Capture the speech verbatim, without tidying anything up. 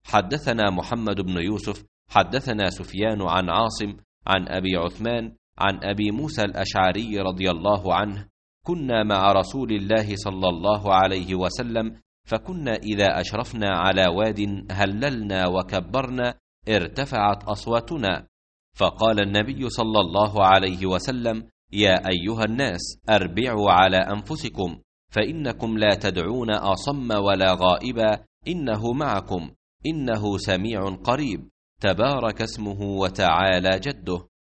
حدثنا محمد بن يوسف حدثنا سفيان عن عاصم عن أبي عثمان عن أبي موسى الأشعري رضي الله عنه: كنا مع رسول الله صلى الله عليه وسلم، فكنا إذا أشرفنا على واد هللنا وكبرنا ارتفعت أصواتنا، فقال النبي صلى الله عليه وسلم: يا أيها الناس، أربعوا على أنفسكم، فإنكم لا تدعون أصم ولا غائبا، إنه معكم، إنه سميع قريب، تبارك اسمه وتعالى جده.